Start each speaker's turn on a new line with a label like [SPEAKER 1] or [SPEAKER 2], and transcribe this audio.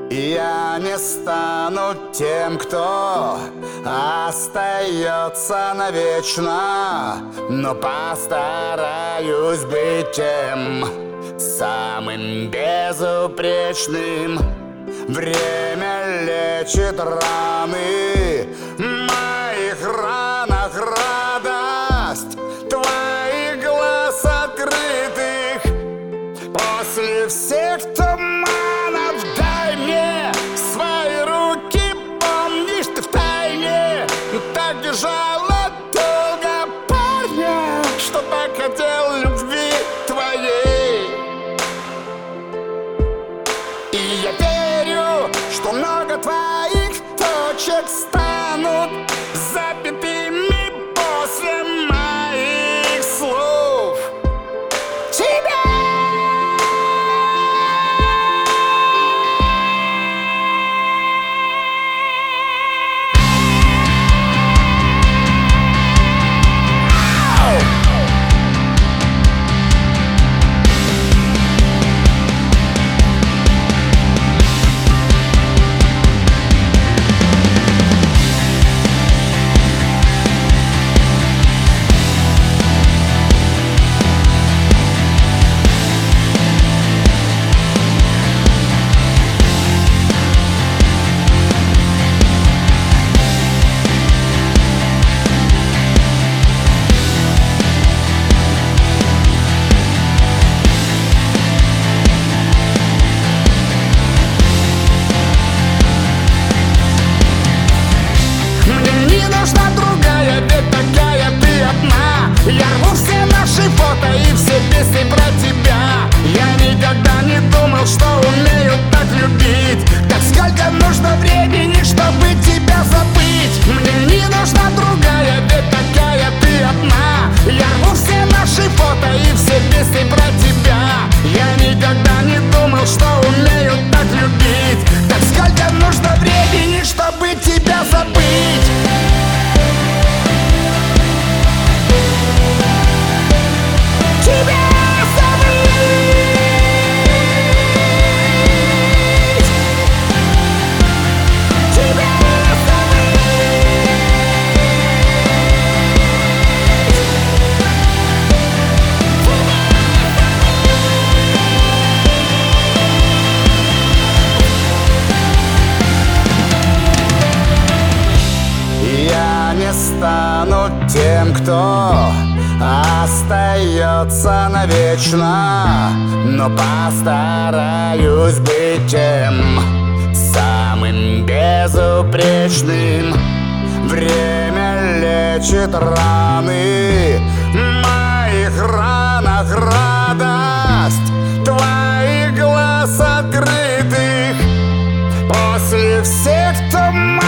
[SPEAKER 1] Я не стану тем, кто остается навечно, но постараюсь быть тем самым безупречным. Время лечит раны, в моих ранах радость твоих глаз открытых. После всех туманов дай мне свои руки. Помнишь, ты втайне так держала долго парня, что так хотел любви твоей. И я верю, что много твоих точек станут запятыми после моих слов. Тебя! Я рву все наши фото и все песни про тебя. Я никогда не думал, что умею так любить. Так сколько нужно времени, чтобы тебя забыть? Мне не нужна другая, ведь такая ты одна. Я рву все наши фото и все песни про тебя. Я никогда не думал, что умею так любить. Так сколько нужно времени, чтобы тебя забыть? Не стану тем, кто остается навечно, но постараюсь быть тем самым безупречным. Время лечит раны, в моих ранах радость твоих глаз открытых. После всех туманов